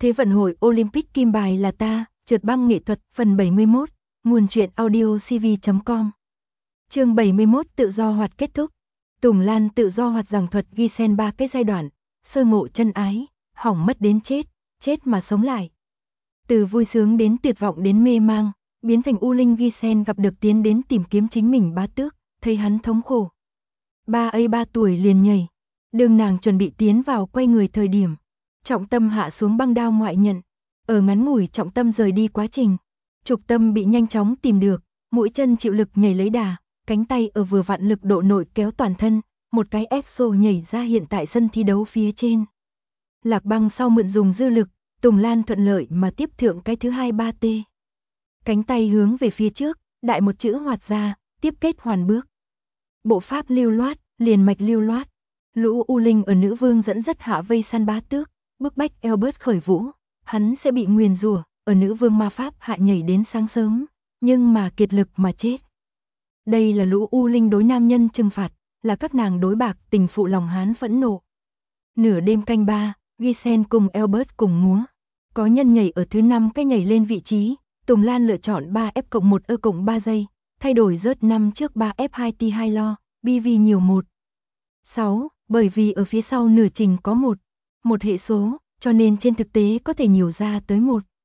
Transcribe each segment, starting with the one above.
Thế vận hội Olympic kim bài là ta, trượt băng nghệ thuật phần 71, nguồn truyện audio cv.com. Chương 71 tự do hoạt kết thúc. Tùng Lan tự do hoạt giảng thuật ghi xen 3 cái giai đoạn: sơ ngộ chân ái, hỏng mất đến chết, chết mà sống lại. Từ vui sướng đến tuyệt vọng đến mê mang, biến thành U Linh ghi xen gặp được tiến đến tìm kiếm chính mình Bá Tước, thấy hắn thống khổ. Ba ấy 3 tuổi liền nhảy, đường nàng chuẩn bị tiến vào quay người thời điểm. Trọng Tâm hạ xuống băng đao ngoại nhận, ở ngắn ngủi Trọng Tâm rời đi quá trình. Trục Tâm bị nhanh chóng tìm được, mũi chân chịu lực nhảy lấy đà, cánh tay ở vừa vặn lực độ nội kéo toàn thân, một cái exo nhảy ra hiện tại sân thi đấu phía trên. Lạc Băng sau mượn dùng dư lực, Tùng Lan thuận lợi mà tiếp thượng cái thứ 2-3T. Cánh tay hướng về phía trước, đại một chữ hoạt ra, tiếp kết hoàn bước. Bộ pháp lưu loát, liền mạch lưu loát. Lũ U Linh ở nữ vương dẫn dắt hạ vây săn Bá Tước, bức bách Albert khởi vũ, hắn sẽ bị nguyền rủa, ở nữ vương ma pháp hạ nhảy đến sáng sớm, nhưng mà kiệt lực mà chết. Đây là lũ U Linh đối nam nhân trừng phạt, là các nàng đối bạc tình phụ lòng hán phẫn nộ. Nửa đêm canh 3, Giselle cùng Albert cùng múa. Có nhân nhảy ở thứ 5 cái nhảy lên vị trí, Tùng Lan lựa chọn 3F+1E+3 giây, thay đổi rớt 5 trước 3F2T2 lo, BV nhiều 1. 6, bởi vì ở phía sau nửa trình có một hệ số, cho nên trên thực tế có thể nhiều ra tới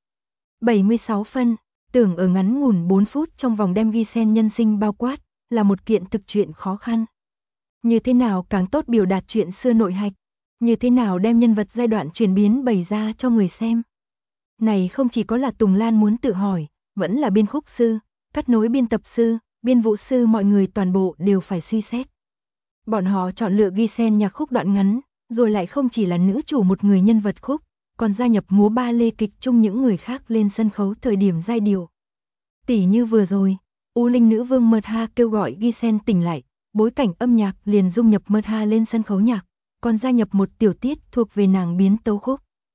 76 phân, tưởng ở ngắn ngủn 4 phút trong vòng đem Giselle nhân sinh bao quát, là một kiện thực chuyện khó khăn. Như thế nào càng tốt biểu đạt chuyện xưa nội hạch, như thế nào đem nhân vật giai đoạn chuyển biến bày ra cho người xem. Này không chỉ có là Tùng Lan muốn tự hỏi, vẫn là biên khúc sư, cắt nối biên tập sư, biên vũ sư, mọi người toàn bộ đều phải suy xét. Bọn họ chọn lựa Giselle nhạc khúc đoạn ngắn, rồi lại không chỉ là nữ chủ một người nhân vật khúc, còn gia nhập múa ba lê kịch chung những người khác lên sân khấu thời điểm giai điệu. Tỉ như vừa rồi, U Linh nữ vương Myrtha kêu gọi Giselle tỉnh lại, bối cảnh âm nhạc liền dung nhập Myrtha lên sân khấu nhạc, còn gia nhập một tiểu tiết thuộc về nàng biến tấu khúc.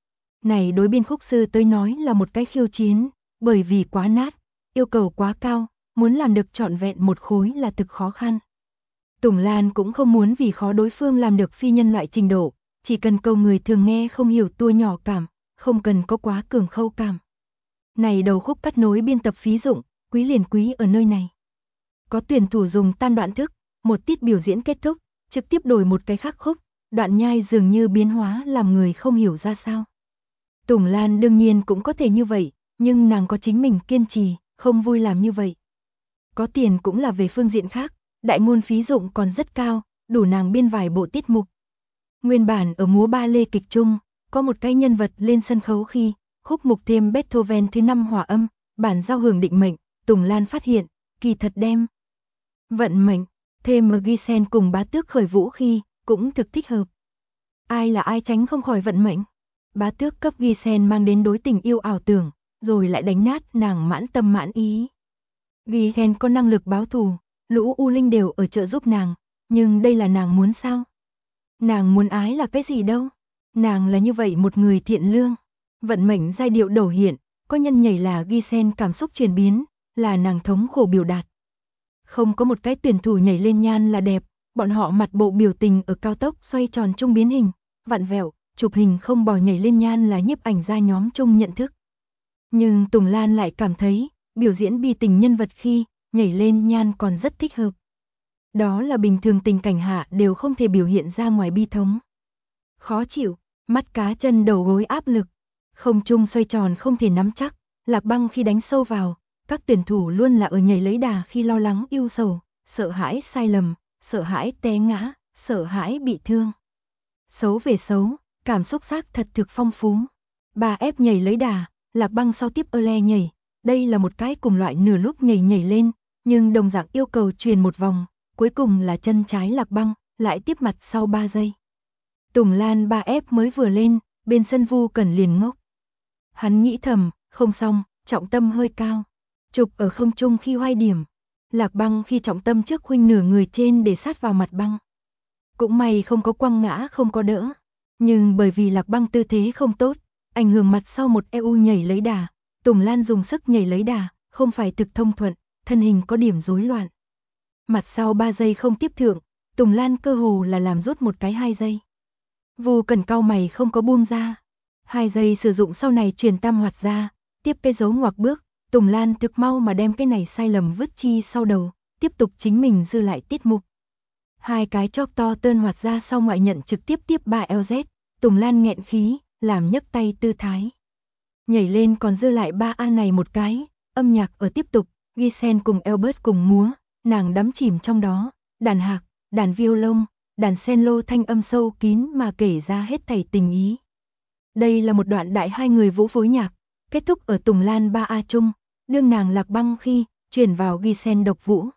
Này đối biên khúc sư tới nói là một cái khiêu chiến, bởi vì quá nát, yêu cầu quá cao, muốn làm được trọn vẹn một khối là thực khó khăn. Tùng Lan cũng không muốn vì khó đối phương làm được phi nhân loại trình độ, chỉ cần câu người thường nghe không hiểu tua nhỏ cảm, không cần có quá cường khâu cảm. Này đầu khúc cắt nối biên tập phí dụng, quý liền quý ở nơi này. Có tuyển thủ dùng tam đoạn thức, một tiết biểu diễn kết thúc, trực tiếp đổi một cái khác khúc, đoạn nhai dường như biến hóa làm người không hiểu ra sao. Tùng Lan đương nhiên cũng có thể như vậy, nhưng nàng có chính mình kiên trì, không vui làm như vậy. Có tiền cũng là về phương diện khác, đại ngôn phí dụng còn rất cao, đủ nàng biên vài bộ tiết mục. Nguyên bản ở múa ba lê kịch chung, có một cái nhân vật lên sân khấu khi khúc mục thêm Beethoven thứ 5 hòa âm, bản giao hưởng định mệnh, Tùng Lan phát hiện, kỳ thật đem vận mệnh, thêm Giselle cùng Bá Tước khởi vũ khi, cũng thực thích hợp. Ai là ai tránh không khỏi vận mệnh. Bá Tước cấp Giselle mang đến đối tình yêu ảo tưởng, rồi lại đánh nát nàng mãn tâm mãn ý. Giselle có năng lực báo thù, lũ U Linh đều ở trợ giúp nàng, nhưng đây là nàng muốn sao? Nàng muốn ái là cái gì đâu? Nàng là như vậy một người thiện lương. Vận mệnh giai điệu đầu hiện, có nhân nhảy là Giselle cảm xúc chuyển biến, là nàng thống khổ biểu đạt. Không có một cái tuyển thủ nhảy lên nhan là đẹp, bọn họ mặt bộ biểu tình ở cao tốc xoay tròn chung biến hình, vặn vẹo, chụp hình không bò nhảy lên nhan là nhiếp ảnh gia nhóm chung nhận thức. Nhưng Tùng Lan lại cảm thấy, biểu diễn bi tình nhân vật khi, nhảy lên nhan còn rất thích hợp. Đó là bình thường tình cảnh hạ đều không thể biểu hiện ra ngoài bi thống. Khó chịu, mắt cá chân đầu gối áp lực, không trung xoay tròn không thể nắm chắc, Lạc Băng khi đánh sâu vào, các tuyển thủ luôn là ở nhảy lấy đà khi lo lắng ưu sầu, sợ hãi sai lầm, sợ hãi té ngã, sợ hãi bị thương. Xấu về xấu, cảm xúc xác thật thực phong phú. 3F nhảy lấy đà, Lạc Băng sau tiếp le nhảy, đây là một cái cùng loại nửa lúc nhảy lên, nhưng đồng dạng yêu cầu truyền một vòng, cuối cùng là chân trái Lạc Băng, lại tiếp mặt sau 3 giây. Tùng Lan 3F mới vừa lên, bên sân Vu Cẩn liền ngốc. Hắn nghĩ thầm, không xong, trọng tâm hơi cao. Chụp ở không trung khi hoai điểm. Lạc Băng khi trọng tâm trước khuynh nửa người trên để sát vào mặt băng. Cũng may không có quăng ngã không có đỡ. Nhưng bởi vì Lạc Băng tư thế không tốt, ảnh hưởng mặt sau một EU nhảy lấy đà. Tùng Lan dùng sức nhảy lấy đà, không phải thực thông thuận, thân hình có điểm rối loạn. Mặt sau 3 giây không tiếp thượng, Tùng Lan cơ hồ là làm rút một cái 2 giây. Vu Cẩn cau mày không có buông ra. 2 giây sử dụng sau này truyền tam hoạt ra, tiếp cái dấu ngoặc bước, Tùng Lan thực mau mà đem cái này sai lầm vứt chi sau đầu, tiếp tục chính mình dư lại tiết mục. 2 cái chóp to tơn hoạt ra sau ngoại nhận trực tiếp tiếp 3 LZ, Tùng Lan nghẹn khí, làm nhấc tay tư thái. Nhảy lên còn dư lại 3A này một cái, âm nhạc ở tiếp tục, Giselle cùng Albert cùng múa, nàng đắm chìm trong đó, đàn hạc, đàn violon, đàn cello thanh âm sâu kín mà kể ra hết thảy tình ý. Đây là một đoạn đại hai người vũ phối nhạc, kết thúc ở Tùng Lan 3A chung, đương nàng lạc băng khi, chuyển vào Giselle độc vũ.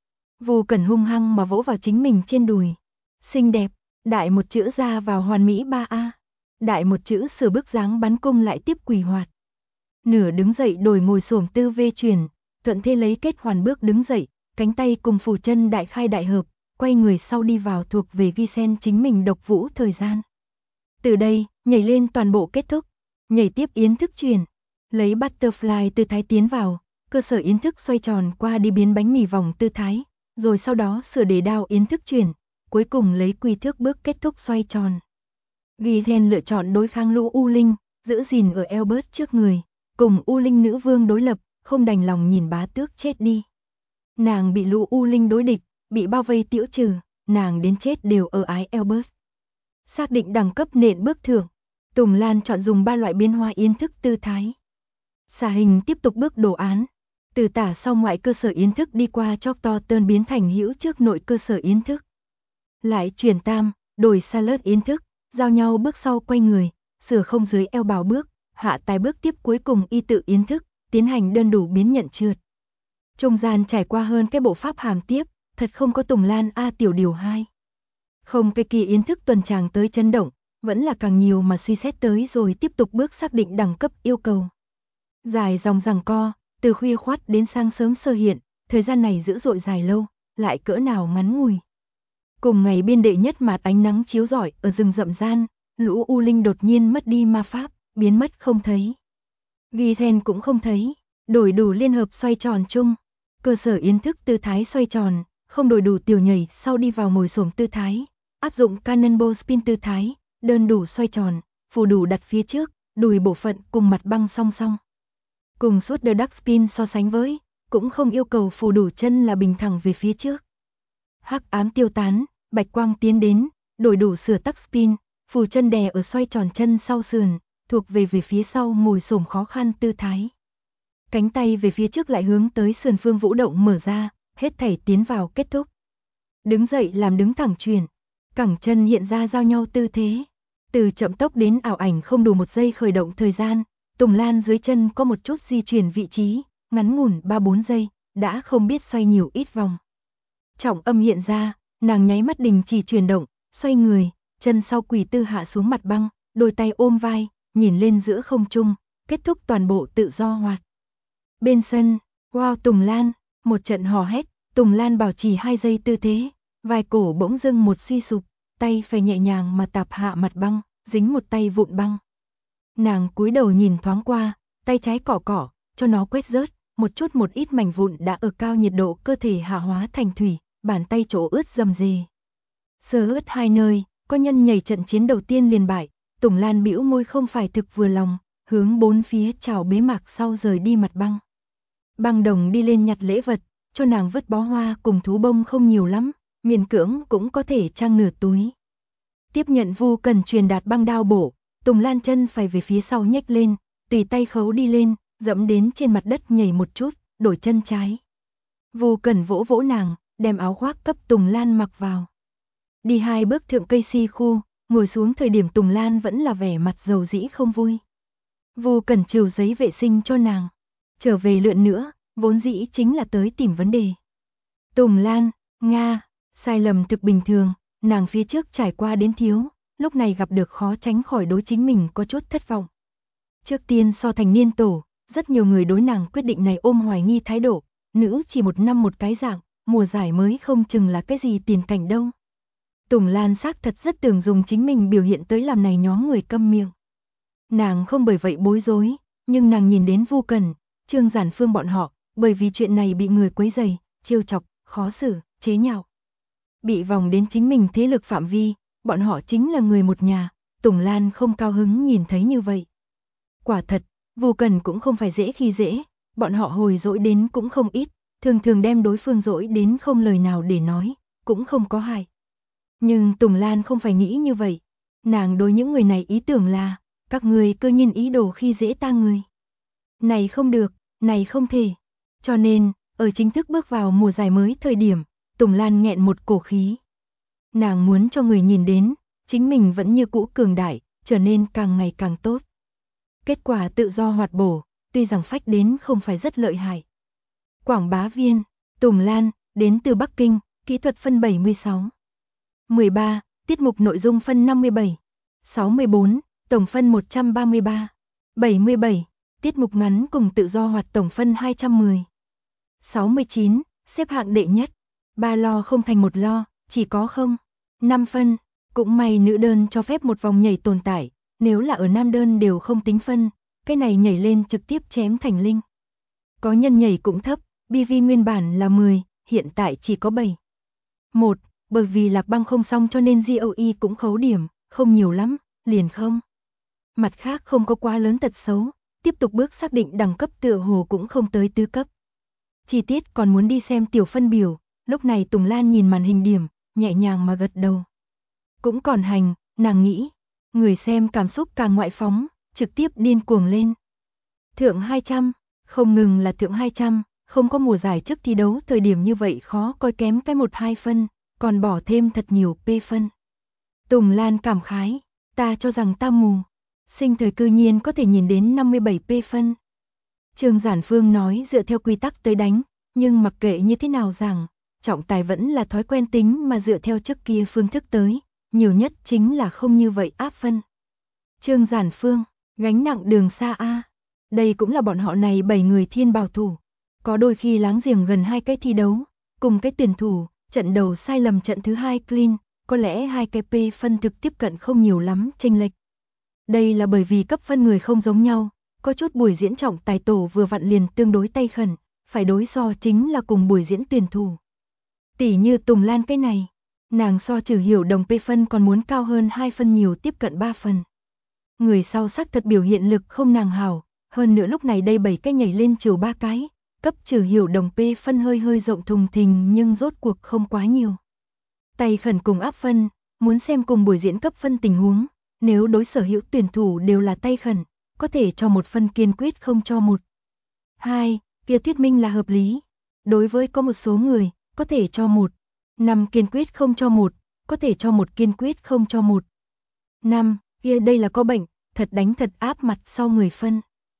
Vu Cẩn hung hăng mà vỗ vào chính mình trên đùi. Xinh đẹp, đại một chữ ra vào hoàn mỹ 3A. Đại một chữ sửa bước dáng bắn cung lại tiếp quỷ hoạt. Nửa đứng dậy đổi ngồi xổm tư vê chuyển, thuận thế lấy kết hoàn bước đứng dậy, cánh tay cùng phủ chân đại khai đại hợp, quay người sau đi vào thuộc về Giselle chính mình độc vũ thời gian. Từ đây, nhảy lên toàn bộ kết thúc, nhảy tiếp yến thức chuyển, lấy butterfly tư thái tiến vào, cơ sở yến thức xoay tròn qua đi biến bánh mì vòng tư thái, rồi sau đó sửa đề đao yến thức chuyển, cuối cùng lấy quy thước bước kết thúc xoay tròn. Giselle lựa chọn đối kháng Lũ U Linh, giữ gìn ở Albert trước người, cùng U Linh nữ vương đối lập, không đành lòng nhìn bá tước chết đi. Nàng bị Lũ U Linh đối địch, bị bao vây tiễu trừ, nàng đến chết đều ở ái Albert. Xác định đẳng cấp nện bước thưởng, Tùng Lan chọn dùng 3 loại biến hóa yến thức tư thái. Xả hình tiếp tục bước đồ án, từ tả sau ngoại cơ sở yến thức đi qua chóp to tơn biến thành hữu trước nội cơ sở yến thức. Lại chuyển tam, đổi salad yến thức, giao nhau bước sau quay người, sửa không dưới eo bào bước, hạ tài bước tiếp cuối cùng y tự yến thức, tiến hành đơn đủ biến nhận trượt. Trung gian trải qua hơn cái bộ pháp hàm tiếp, thật không có Tùng Lan A tiểu điều 2. Không cái kỳ yến thức tuần tràng tới chấn động, vẫn là càng nhiều mà suy xét tới rồi tiếp tục bước xác định đẳng cấp yêu cầu. Dài dòng giằng co, từ khuya khoắt đến sáng sớm sơ hiện, thời gian này dữ dội dài lâu, lại cỡ nào ngắn ngủi. Cùng ngày biên đệ nhất mạt ánh nắng chiếu rọi ở rừng rậm gian, Lũ U Linh đột nhiên mất đi ma pháp, biến mất không thấy. Giselle cũng không thấy, đổi đủ liên hợp xoay tròn chung, cơ sở yến thức tư thái xoay tròn, không đổi đủ tiểu nhảy sau đi vào ngồi xổm tư thái, áp dụng cannonball spin tư thái, đơn đủ xoay tròn, phù đủ đặt phía trước, đùi bộ phận cùng mặt băng song song. Cùng suốt the duck spin so sánh với, cũng không yêu cầu phù đủ chân là bình thẳng về phía trước. Hắc ám tiêu tán, bạch quang tiến đến, đổi đủ sửa tắc spin, phù chân đè ở xoay tròn chân sau sườn, thuộc về phía sau ngồi xổm khó khăn tư thái. Cánh tay về phía trước lại hướng tới sườn phương vũ động mở ra, hết thảy tiến vào kết thúc. Đứng dậy làm đứng thẳng chuyển, cẳng chân hiện ra giao nhau tư thế. Từ chậm tốc đến ảo ảnh không đủ 1 giây khởi động thời gian, Tùng Lan dưới chân có một chút di chuyển vị trí, ngắn ngủn 3-4 giây, đã không biết xoay nhiều ít vòng. Trọng âm hiện ra, nàng nháy mắt đình chỉ chuyển động, xoay người, chân sau quỳ tư hạ xuống mặt băng, đôi tay ôm vai, nhìn lên giữa không trung, kết thúc toàn bộ tự do hoạt. Bên sân, wow Tùng Lan, một trận hò hét, Tùng Lan bảo trì 2 giây tư thế, vai cổ bỗng dưng một suy sụp, tay phải nhẹ nhàng mà tạp hạ mặt băng, dính một tay vụn băng. Nàng cúi đầu nhìn thoáng qua, tay trái cỏ cỏ, cho nó quét rớt, một ít mảnh vụn đã ở cao nhiệt độ cơ thể hạ hóa thành thủy, bàn tay chỗ ướt rầm rề. Sờ ướt 2 nơi, có nhân nhảy trận chiến đầu tiên liền bại, Tùng Lan bĩu môi không phải thực vừa lòng, hướng 4 phía chào bế mạc sau rời đi mặt băng. Băng đồng đi lên nhặt lễ vật, cho nàng vứt bó hoa cùng thú bông không nhiều lắm, miễn cưỡng cũng có thể trang nửa túi. Tiếp nhận Vu Cần truyền đạt băng đao bổ, Tùng Lan chân phải về phía sau nhếch lên, tùy tay khấu đi lên, dẫm đến trên mặt đất nhảy một chút, đổi chân trái. Vu Cần vỗ vỗ nàng, đem áo khoác cấp Tùng Lan mặc vào. Đi 2 bước thượng cây si khu, ngồi xuống thời điểm Tùng Lan vẫn là vẻ mặt dầu dĩ không vui. Vu Cần trừ giấy vệ sinh cho nàng. Trở về lượn nữa, vốn dĩ chính là tới tìm vấn đề. Tùng Lan, Nga, sai lầm thực bình thường, nàng phía trước trải qua đến thiếu, lúc này gặp được khó tránh khỏi đối chính mình có chút thất vọng. Trước tiên so thành niên tổ, rất nhiều người đối nàng quyết định này ôm hoài nghi thái độ, nữ chỉ 1 năm một cái dạng, mùa giải mới không chừng là cái gì tiền cảnh đâu. Tùng Lan xác thật rất tưởng dùng chính mình biểu hiện tới làm này nhóm người câm miệng. Nàng không bởi vậy bối rối, nhưng nàng nhìn đến Vu Cần, Trương Giản Phương bọn họ, bởi vì chuyện này bị người quấy rầy, trêu chọc, khó xử, chế nhạo. Bị vòng đến chính mình thế lực phạm vi, bọn họ chính là người một nhà, Tùng Lan không cao hứng nhìn thấy như vậy. Quả thật, Vô Cần cũng không phải dễ khi dễ, bọn họ hồi dỗi đến cũng không ít, thường thường đem đối phương dỗi đến không lời nào để nói, cũng không có hại. Nhưng Tùng Lan không phải nghĩ như vậy, nàng đối những người này ý tưởng là, các người cơ nhiên ý đồ khi dễ ta người. Này không được, này không thể. Cho nên, ở chính thức bước vào mùa giải mới thời điểm, Tùng Lan nghẹn một cổ khí. Nàng muốn cho người nhìn đến, chính mình vẫn như cũ cường đại, trở nên càng ngày càng tốt. Kết quả tự do hoạt bổ, tuy rằng phách đến không phải rất lợi hại. Quảng bá viên, Tùng Lan, đến từ Bắc Kinh, kỹ thuật phân 76. 13, tiết mục nội dung phân 57. 64, tổng phân 133. 77, tiết mục ngắn cùng tự do hoạt tổng phân 210. 69, xếp hạng đệ nhất. 3 lo không thành 1 lo, chỉ có 5 phân. Cũng may nữ đơn cho phép một vòng nhảy tồn tại, nếu là ở nam đơn đều không tính phân, cái này nhảy lên trực tiếp chém thành linh. Có nhân nhảy cũng thấp, BV nguyên bản là 10, hiện tại chỉ có 7. 1, bởi vì Lạc Băng không xong cho nên GOE cũng khấu điểm, không nhiều lắm, liền không. Mặt khác không có quá lớn tật xấu, tiếp tục bước xác định đẳng cấp tựa hồ cũng không tới tứ cấp. Chi tiết còn muốn đi xem tiểu phân biểu, lúc này Tùng Lan nhìn màn hình điểm, nhẹ nhàng mà gật đầu. Cũng còn hành, nàng nghĩ, người xem cảm xúc càng ngoại phóng, trực tiếp điên cuồng lên. Thượng 200, không ngừng là thượng 200, không có mùa giải trước thi đấu thời điểm như vậy khó coi kém cái 1-2 phân, còn bỏ thêm thật nhiều P phân. Tùng Lan cảm khái, ta cho rằng ta mù, sinh thời cư nhiên có thể nhìn đến 57 P phân. Trương Giản Phương nói dựa theo quy tắc tới đánh, nhưng mặc kệ như thế nào rằng, trọng tài vẫn là thói quen tính mà dựa theo trước kia phương thức tới, nhiều nhất chính là không như vậy áp phân. Trương Giản Phương, gánh nặng đường xa a. Đây cũng là bọn họ này 7 người thiên bảo thủ. Có đôi khi láng giềng gần 2 cái thi đấu, cùng cái tuyển thủ, trận đầu sai lầm trận thứ 2 clean, có lẽ 2 cái P phân thực tiếp cận không nhiều lắm chênh lệch. Đây là bởi vì cấp phân người không giống nhau, có chút buổi diễn trọng tài tổ vừa vặn liền tương đối tay khẩn, phải đối so chính là cùng buổi diễn tuyển thủ. Tỷ như Tùng Lan cái này, nàng so Trừ Hiểu Đồng P phân còn muốn cao hơn 2 phân nhiều tiếp cận 3 phần. Người sau xác thật biểu hiện lực không nàng hảo, hơn nữa lúc này đây 7 cái nhảy lên chiều 3 cái, cấp Trừ Hiểu Đồng P phân hơi rộng thùng thình nhưng rốt cuộc không quá nhiều. Tay khẩn cùng áp phân, muốn xem cùng buổi diễn cấp phân tình huống, nếu đối sở hữu tuyển thủ đều là tay khẩn, có thể cho 1 phân kiên quyết không cho 1. 2, kia thuyết minh là hợp lý. Đối với có một số người, có thể cho 1. 5 kiên quyết không cho 1, có thể cho 1 kiên quyết không cho 1. 5, kia đây là có bệnh, thật đánh thật áp mặt sau 10 phân.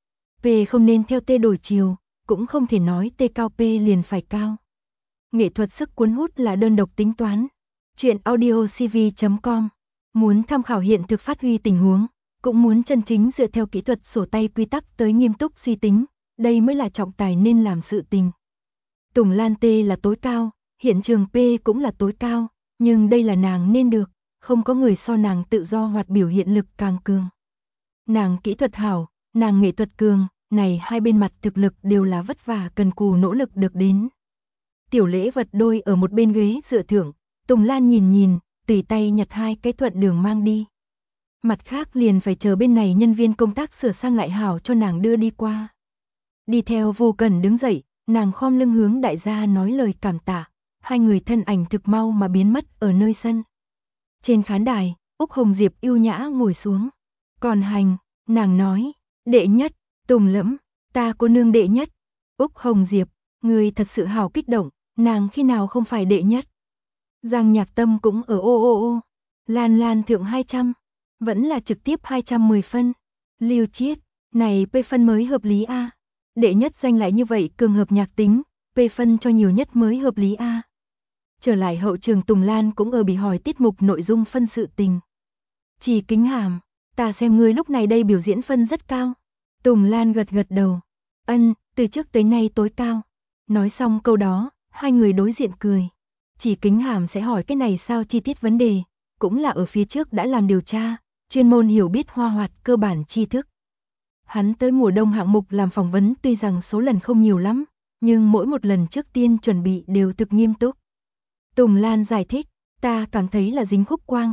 P không nên theo T đổi chiều, cũng không thể nói T cao P liền phải cao. Nghệ thuật sức cuốn hút là đơn độc tính toán. Chuyện audiocv.com. Muốn tham khảo hiện thực phát huy tình huống, cũng muốn chân chính dựa theo kỹ thuật sổ tay quy tắc tới nghiêm túc suy tính, đây mới là trọng tài nên làm sự tình. Tùng Lan T là tối cao, hiện trường P cũng là tối cao, nhưng đây là nàng nên được, không có người so nàng tự do hoạt biểu hiện lực càng cường. Nàng kỹ thuật hảo, nàng nghệ thuật cường, này hai bên mặt thực lực đều là vất vả cần cù nỗ lực được đến. Tiểu lễ vật đôi ở một bên ghế dựa thượng, Tùng Lan nhìn, tùy tay nhặt 2 cái thuận đường mang đi. Mặt khác liền phải chờ bên này nhân viên công tác sửa sang lại hảo cho nàng đưa đi qua. Đi theo Vô Cần đứng dậy, nàng khom lưng hướng đại gia nói lời cảm tạ, hai người thân ảnh thực mau mà biến mất ở nơi sân. Trên khán đài, Úc Hồng Diệp yêu nhã ngồi xuống. Còn hành, nàng nói, đệ nhất, Tùng Lẫm, ta cô nương đệ nhất. Úc Hồng Diệp, người thật sự hào kích động, nàng khi nào không phải đệ nhất. Giang Nhạc Tâm cũng ở ô. Lan thượng 200, vẫn là trực tiếp 210 phân. Lưu Chiết, này P phân mới hợp lý a. Đệ nhất danh lại như vậy cường hợp nhạc tính, P phân cho nhiều nhất mới hợp lý a. Trở lại hậu trường Tùng Lan cũng ở bị hỏi tiết mục nội dung phân sự tình. Chỉ Kính Hàm, ta xem ngươi lúc này đây biểu diễn phân rất cao. Tùng Lan gật đầu. Ân, từ trước tới nay tối cao. Nói xong câu đó, hai người đối diện cười. Chỉ Kính Hàm sẽ hỏi cái này sao chi tiết vấn đề, cũng là ở phía trước đã làm điều tra, chuyên môn hiểu biết hoa hoạt cơ bản tri thức. Hắn tới mùa đông hạng mục làm phỏng vấn tuy rằng số lần không nhiều lắm, nhưng mỗi một lần trước tiên chuẩn bị đều thực nghiêm túc. Tùng Lan giải thích, ta cảm thấy là dính khúc quang.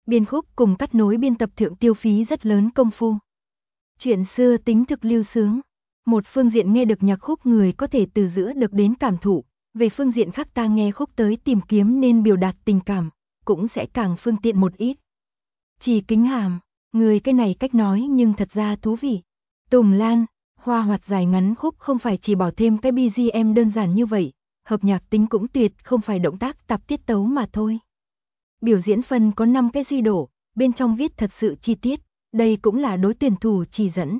Biên khúc cùng cắt nối biên tập thượng tiêu phí rất lớn công phu. Chuyện xưa tính thực lưu sướng. Một phương diện nghe được nhạc khúc người có thể từ giữa được đến cảm thụ, về phương diện khác ta nghe khúc tới tìm kiếm nên biểu đạt tình cảm, cũng sẽ càng phương tiện một ít. Chỉ Kính Hàm, người cái này cách nói nhưng thật ra thú vị. Tùng Lan, hoa hoạt dài ngắn khúc không phải chỉ bỏ thêm cái BGM đơn giản như vậy, hợp nhạc tính cũng tuyệt, không phải động tác tạp tiết tấu mà thôi. Biểu diễn phần có 5 cái duy độ, bên trong viết thật sự chi tiết, đây cũng là đối tuyển thủ chỉ dẫn.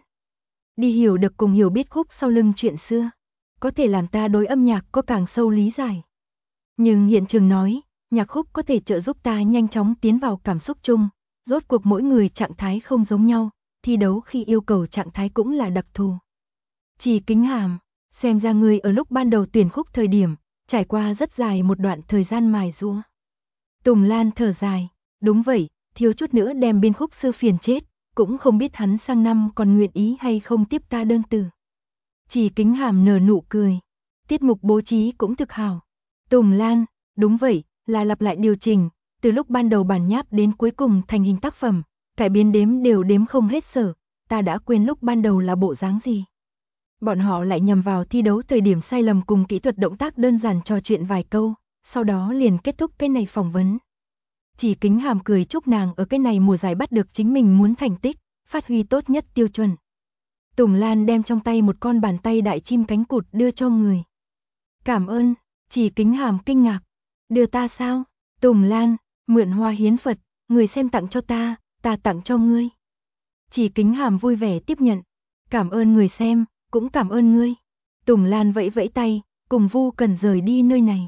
Đi hiểu được cùng hiểu biết khúc sau lưng chuyện xưa, có thể làm ta đối âm nhạc có càng sâu lý giải. Nhưng hiện trường nói, nhạc khúc có thể trợ giúp ta nhanh chóng tiến vào cảm xúc chung, rốt cuộc mỗi người trạng thái không giống nhau, thi đấu khi yêu cầu trạng thái cũng là đặc thù. Chỉ Kính Hàm, xem ra người ở lúc ban đầu tuyển khúc thời điểm, trải qua rất dài một đoạn thời gian mài giũa. Tùng Lan thở dài, đúng vậy, thiếu chút nữa đem biên khúc sư phiền chết, cũng không biết hắn sang năm còn nguyện ý hay không tiếp ta đơn từ. Chỉ Kính Hàm nở nụ cười, tiết mục bố trí cũng thực hảo. Tùng Lan, đúng vậy, là lặp lại điều chỉnh, từ lúc ban đầu bản nháp đến cuối cùng thành hình tác phẩm, cải biến đếm đều đếm không hết sở, ta đã quên lúc ban đầu là bộ dáng gì. Bọn họ lại nhằm vào thi đấu thời điểm sai lầm cùng kỹ thuật động tác đơn giản trò chuyện vài câu, sau đó liền kết thúc cái này phỏng vấn. Chỉ Kính Hàm cười chúc nàng ở cái này mùa giải bắt được chính mình muốn thành tích, phát huy tốt nhất tiêu chuẩn. Tùng Lan đem trong tay một con bàn tay đại chim cánh cụt đưa cho người. Cảm ơn, Chỉ Kính Hàm kinh ngạc. Đưa ta sao? Tùng Lan, mượn hoa hiến Phật, người xem tặng cho ta tặng cho ngươi. Chỉ Kính Hàm vui vẻ tiếp nhận. Cảm ơn người xem, cũng cảm ơn ngươi. Tùng Lan vẫy vẫy tay, cùng Vu Cần rời đi nơi này.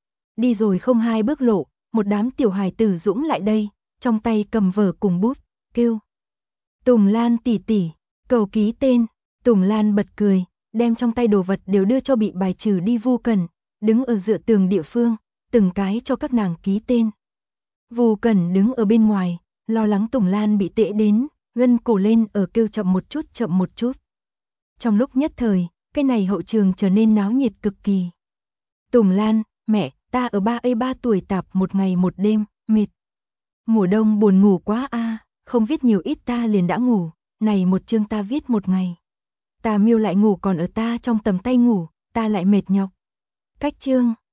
Đi rồi không 2 bước lộ, một đám tiểu hài tử dũng lại đây, trong tay cầm vở cùng bút, kêu. Tùng Lan tỷ tỷ, cầu ký tên. Tùng Lan bật cười, đem trong tay đồ vật đều đưa cho bị bài trừ đi Vu Cần, đứng ở dựa tường địa phương, từng cái cho các nàng ký tên. Vu Cần đứng ở bên ngoài, lo lắng Tùng Lan bị tễ đến, gân cổ lên ở kêu chậm một chút. Trong lúc nhất thời, cái này hậu trường trở nên náo nhiệt cực kỳ. Tùng Lan, mẹ, ta ở 3 tuổi tạp một ngày một đêm, mệt. Mùa đông buồn ngủ quá a, không viết nhiều ít ta liền đã ngủ, này một chương ta viết một ngày. Ta Miêu lại ngủ còn ở ta trong tầm tay ngủ, ta lại mệt nhọc. Cách chương